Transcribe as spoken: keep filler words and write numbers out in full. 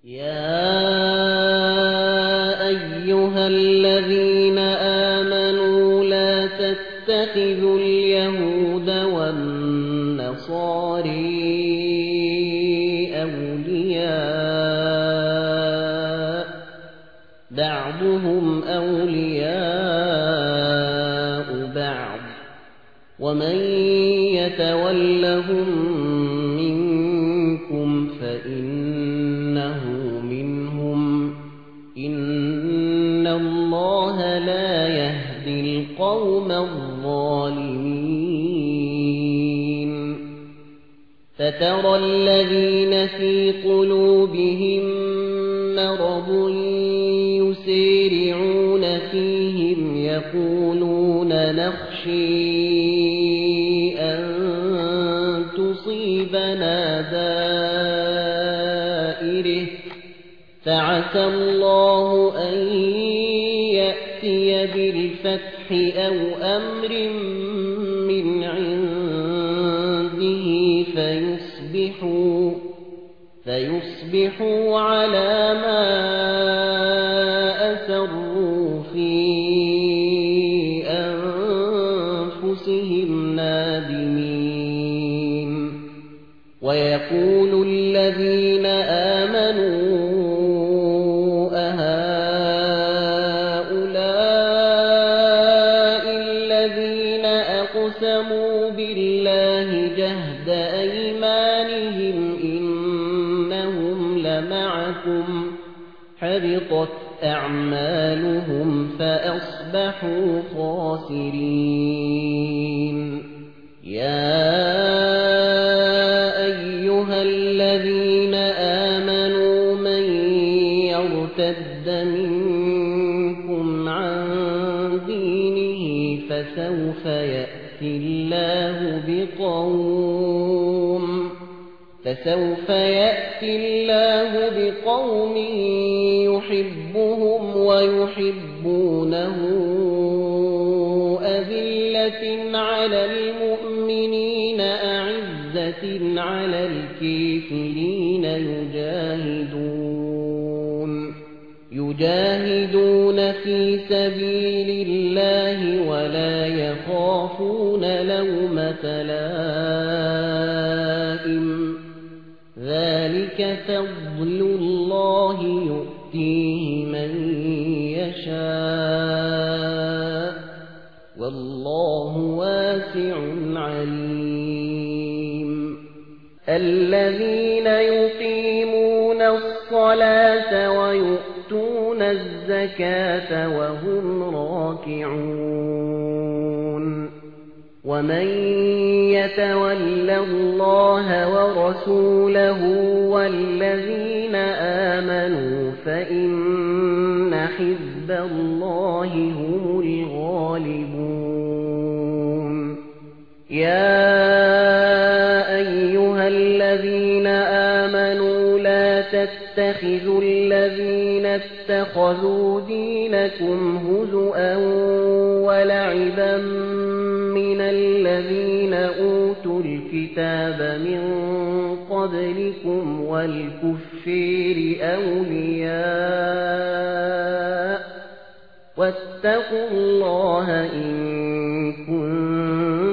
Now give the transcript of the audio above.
يا أيها الذين آمنوا لا تتخذوا اليهود والنصاري أولياء بعضهم أولياء بعض ومن يتولهم منكم فإنه منهم إن الله لا يهدي القوم الظالمين فترى الذين في قلوبهم مرض يسارعون فيهم يقولون نخشى أن تصيبنا دائرة فعسى الله أن يأتي بالفتح أو أمر من عنده فيصبحوا فيصبحوا على ما أسروا في أنفسهم نادمين ويقول الذين آمنوا أهؤلاء الذين أقسموا بالله جهد أيمانهم إنهم لمعكم حبطت أعمالهم فأصبحوا خاسرين يا أيها الذين آمنوا من يرتد منكم عن دينه فسوف يأتي الله بقوم فسوف يأتي الله بقوم يحبهم ويحبونه أذلة على المؤمنين أعزة على الكافرين يجاهدون يجاهدون في سبيل الله ولا يخافون لومة لائم ذلك فضل الله يؤتيه من يشاء والله واسع عليم الذين يقيمون الصلاة ويؤتون الزكاة وهم راكعون ومن يتول الله ورسوله والذين آمنوا فإن حزب الله هم الغالبون يا أيها الذين آمنوا لا تتخذوا الذين اتخذوا دينكم هزؤا ولعبا من الذين أوتوا الكتاب من قبلكم والكفار أولياء واتقوا الله إن كنتم